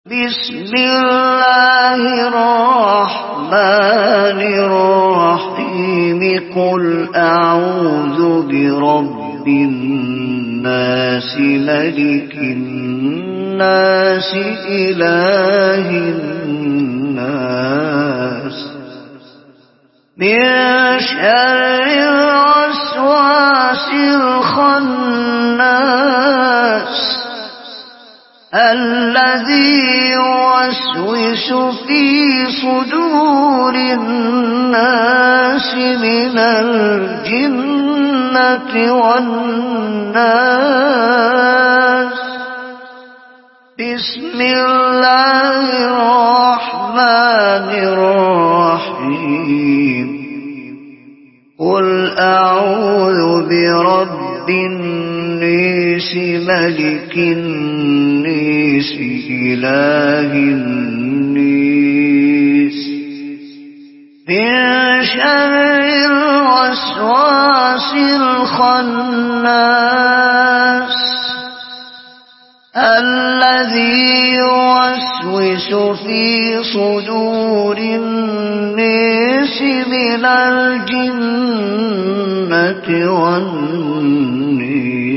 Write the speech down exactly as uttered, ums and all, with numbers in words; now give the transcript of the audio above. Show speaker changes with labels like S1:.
S1: بسم الله الرحمن الرحيم قل أعوذ برب الناس ملك الناس إله الناس من شر الوسواس الخناس الذي يوسوس في صدور الناس من الجنة والناس بسم الله الرحمن الرحيم قل أعوذ برب الناس ملك الناس إله الناس من شر الوسواس الخناس الذي يوسوس في صدور الناس من الجنة والناس